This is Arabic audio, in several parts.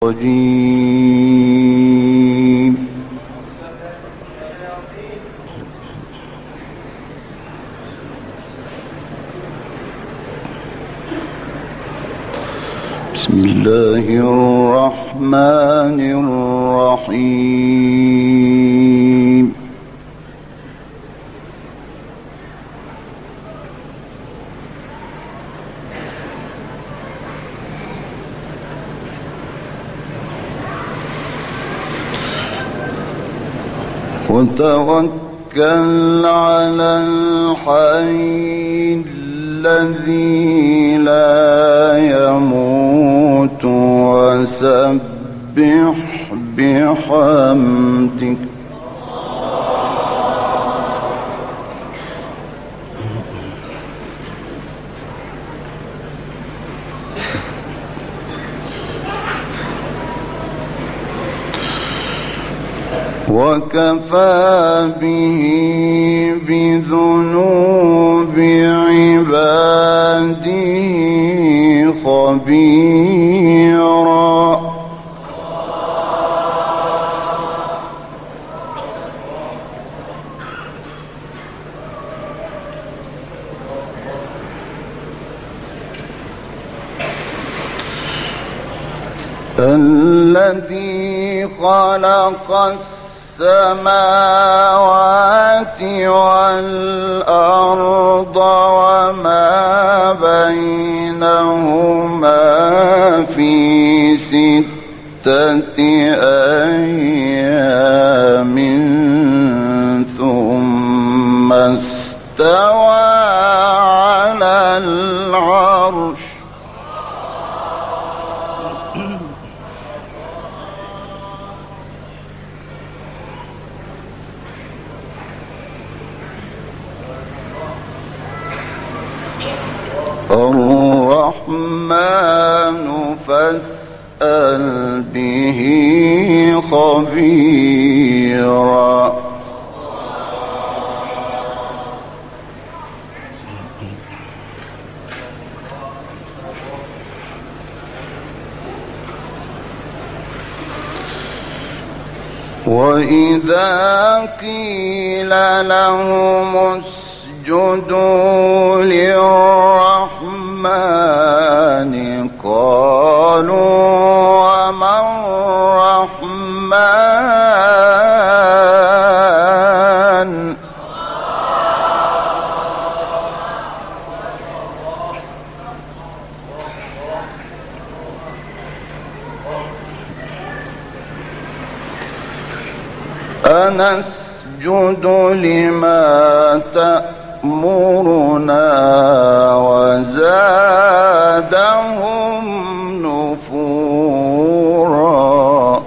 الرجيم. بسم الله الرحمن الرحيم. وتوكل على الحي الذي لا يموت وسبح بحمدك وكفى به بذنوب عباده خبيرا. الذي خلق السماوات والأرض وما بينهما في 6 أيام ثم استوى على العرش. الرحمن فاسأل به خبيرا. وإذا قيل لهم اسجدوا للرحمن قالوا وما الرحمن أنسجد لما تأمرنا وزادهم نفورا.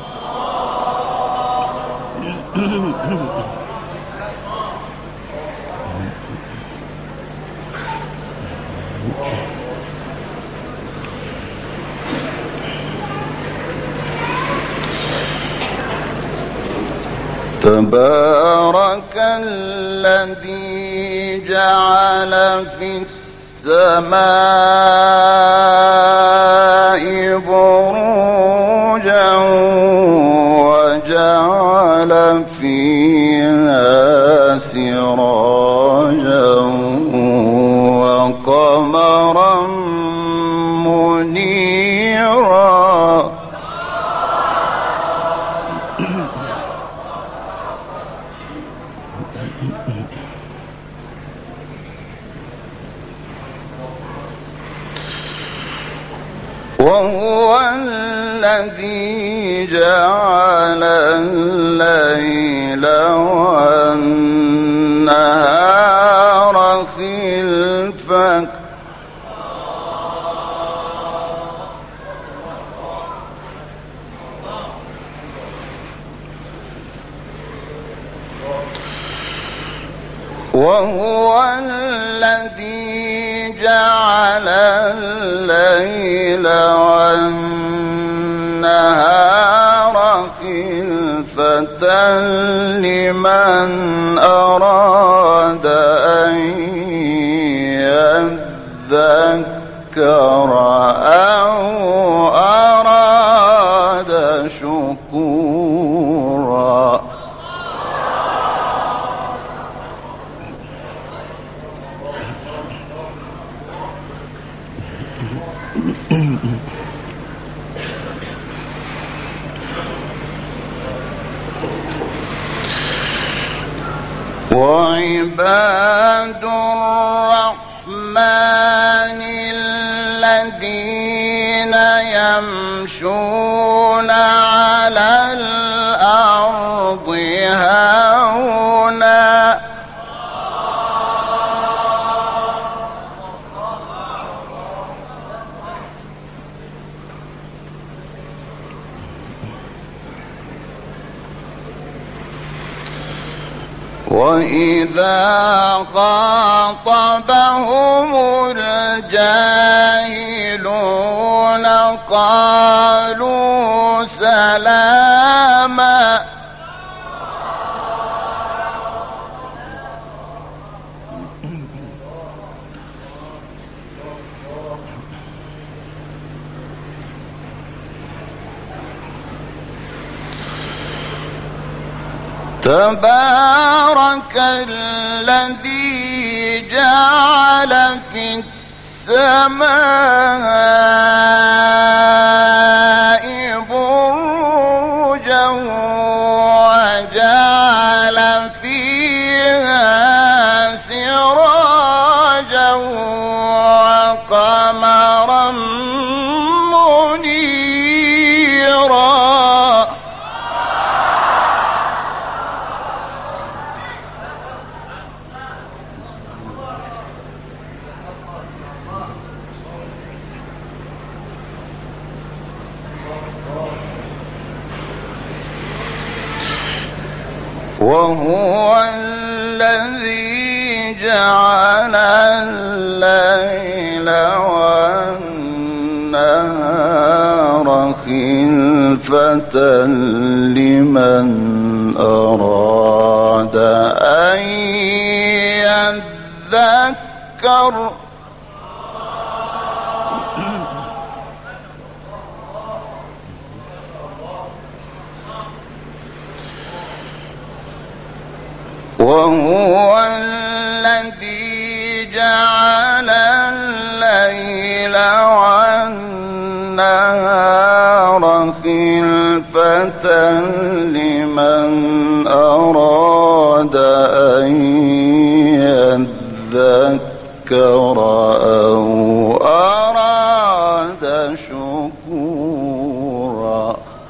تبارك الذي جعل في السماء بروجا وجعل فيها سراجا وقمرا منيرا. وهو الذي جعل الليل والنهار خلفة وهو الذي جعل الليل والنهار خلفة لمن أراد أن يذكر أو أراد وعباد الرحمن الذين يمشون على الأرض هونا وإذا خاطبهم الجاهلون قالوا سلاما تبارك الذي جعل في السماء بروجا وجعل فيها سراجا وقمرا منيرا وهو الذي جعل الليل والنهار خلفة لمن أراد أن يذكر وهو الذي جعل الليل والنهار خلفة لمن أراد أن يذكر أو أراد شكورا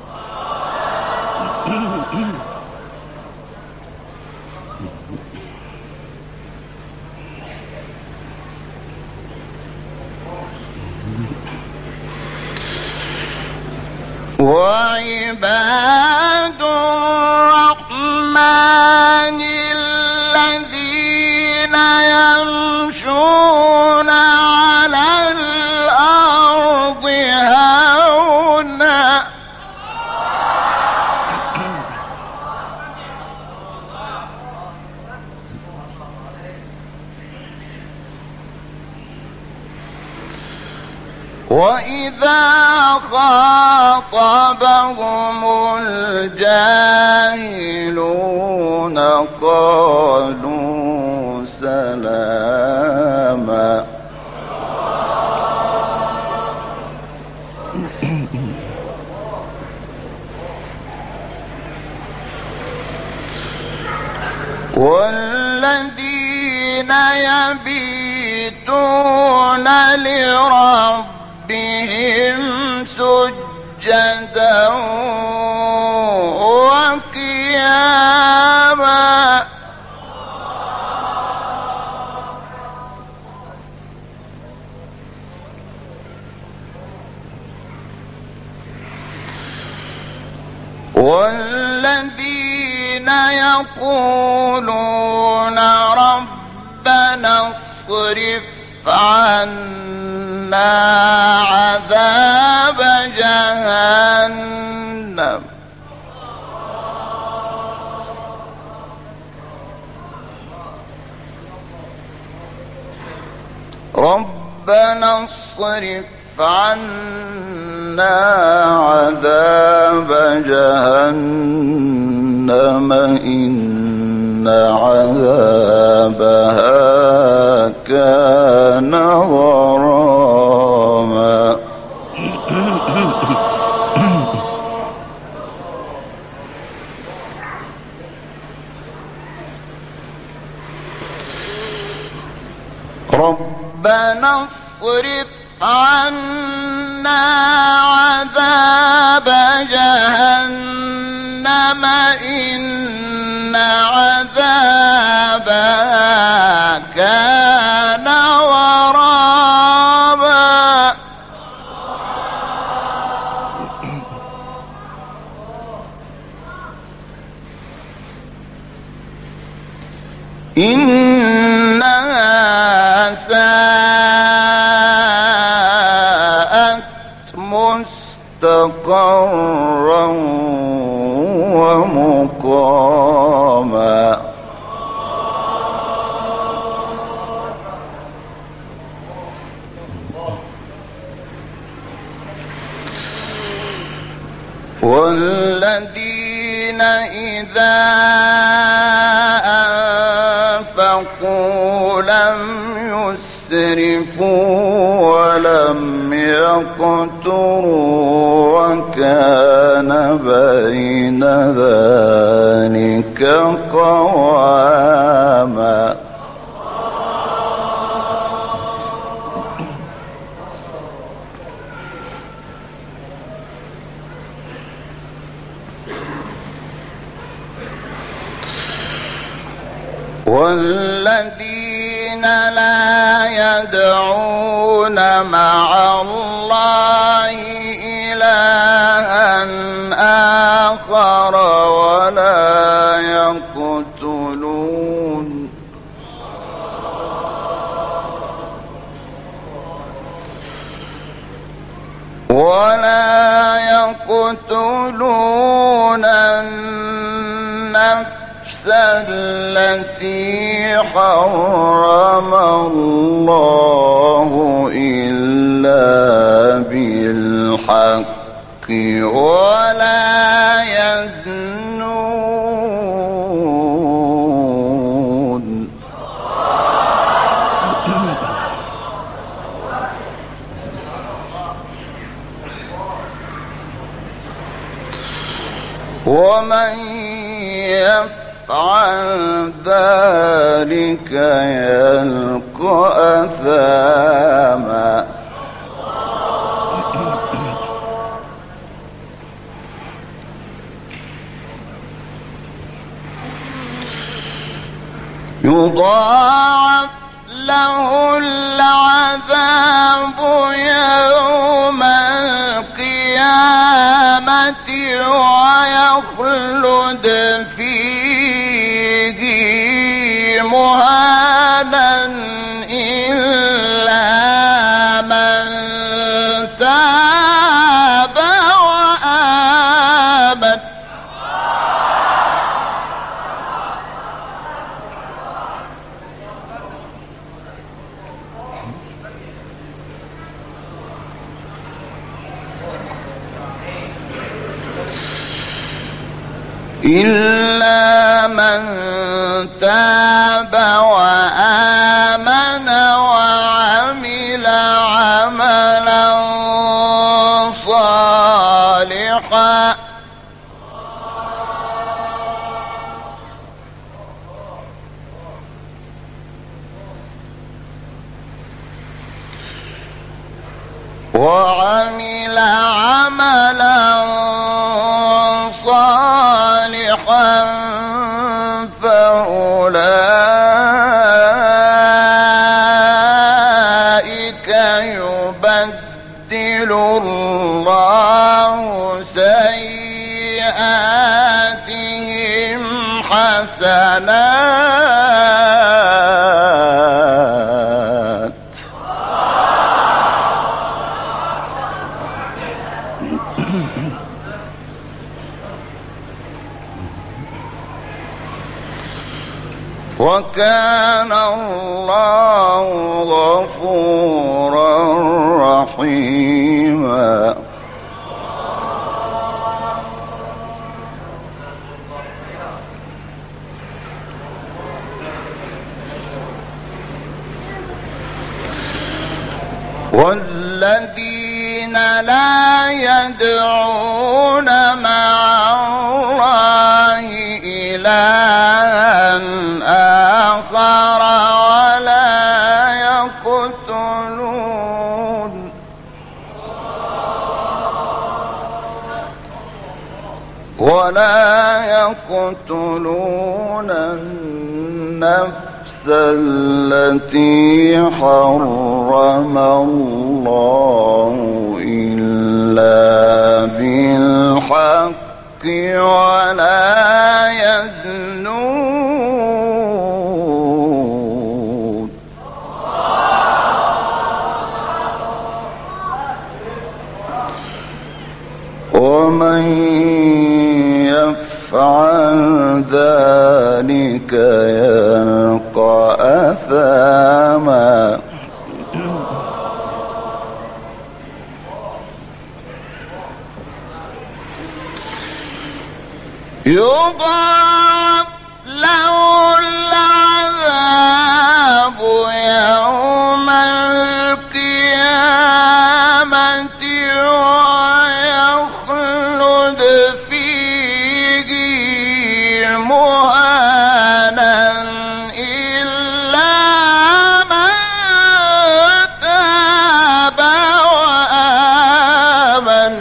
وعباد الرحمن الذين يمشون على الأرض هونا وإذا خاطبهم الجاهلون قالوا سلاما والذين يبيتون لربهم سجدا وقياما والذين يقولون ربنا اصرف عنا عذاب جهنم ربنا اصرف عنا عذاب جهنم إن عذابها كان غراما اصرف عنا عذاب جهنم إن عذابها كان غراما إنها ساءت مستقرا ومقاما والذين إذا أنفقوا لم يسرفوا ولم يقتروا وكان بين ذلك قواما والذين لا يدعون مع الله إلها آخر ولا يقتلون النفس التي حرم الله إلا بالحق ولا يزنون ومن يفعل ذلك يلقى أثاما يضاعف له العذاب يوم القيامة ويخلد فيه مهانا إلا من تاب وآمن إلا من تاب وآمن وعمل عملا صالحا فأولئك يبدل الله سيئاتهم حسنات وكان الله غفورا رحيما والذين لا يدعون مع الله إلها آخر ولا يقتلون ولا يقتلون النفس التي حرم الله إلا بالحق ولا يزنون ومن يفعل ذلك يلقى أثاما يضاعف له العذاب يوم القيامة ويخلد فيه مهانا إلا من تاب وآمن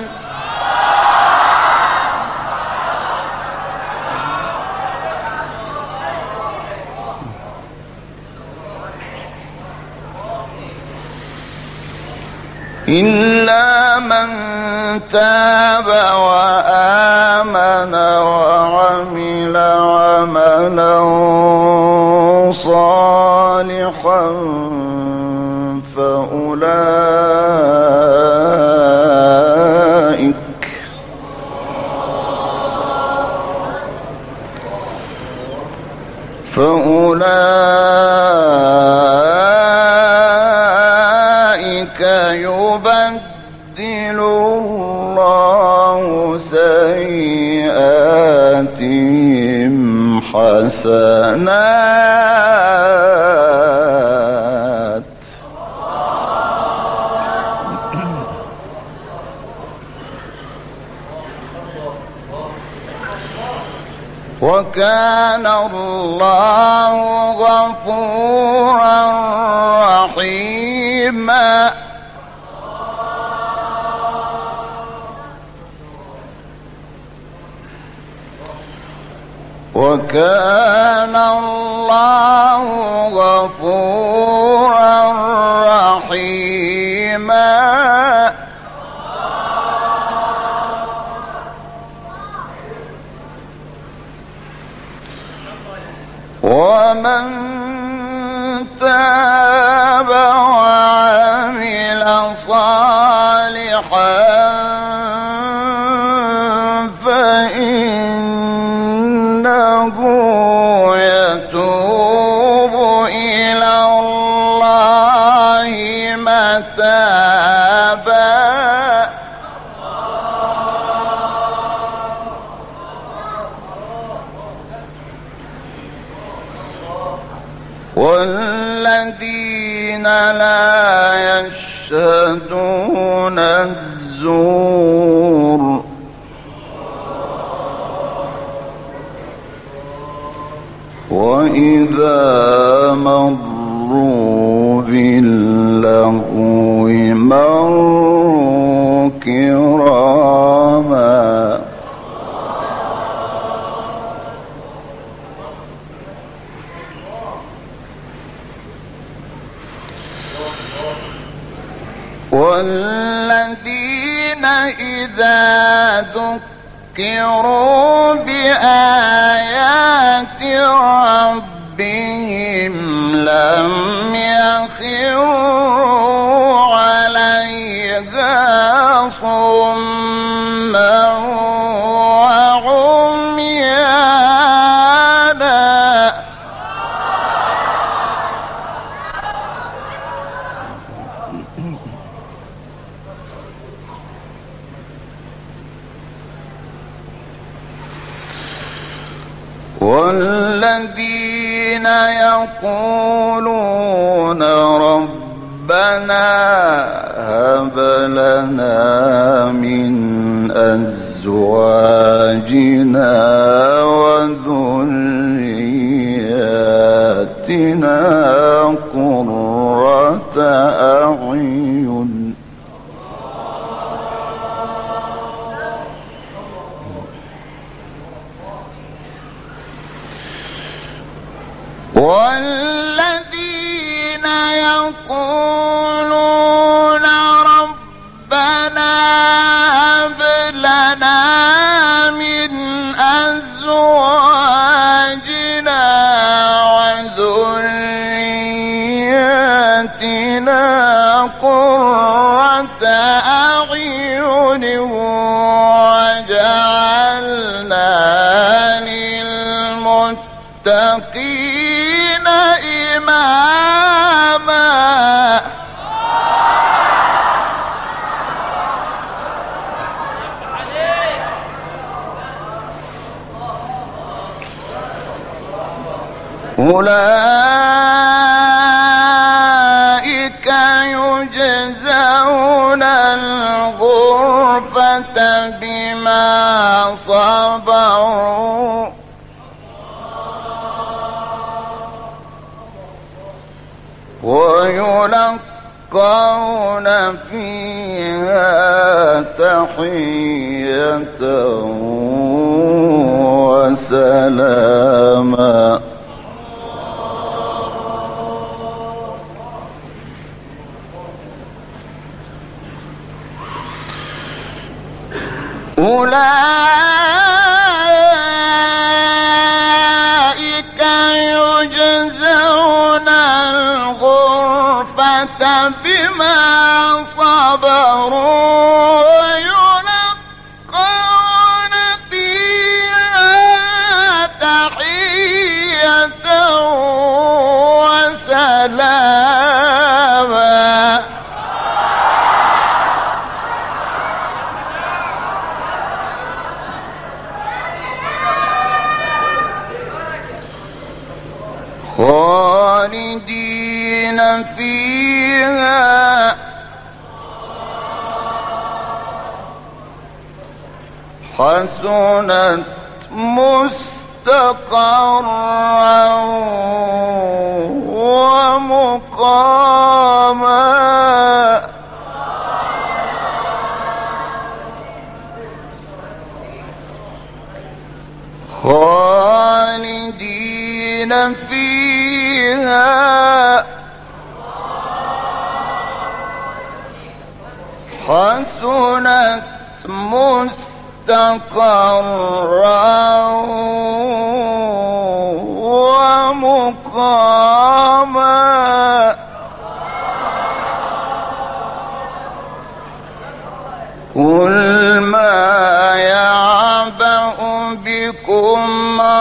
إلا من تاب وآمن وعمل عملا صالحا فأولئك يبدل الله سيئاتهم حسنات وكان الله غفورا رحيما وكان الله غفورا رحيما ومن تاب وعمل صالحا فإنه يتوب إلى الله متابا والذين لا يشهدون الزور وإذا مروا باللغو مروا كراما والذين إذا ذكروا بآيات ربهم لم يخروا عليها صما وعميانا والذين يقولون ربنا هب لنا من أزواجنا وذرياتنا قرة أعين والذين يقولون ربنا هب لنا من أزواجنا وذرياتنا قرة أعين وجعلنا للمتقين إماما. أولئك يجزون الغرفة بما صبروا ويلقون فيها تحية وسلاما. أولئك يجزون الغرفة بما صبروا ويلقون فيها تحية وسلاما. خالدين فيها حسنت مستقرا ومقاما. خالدين فيها حسنت مستقرا ومقاما. قل ما يعبأ بكم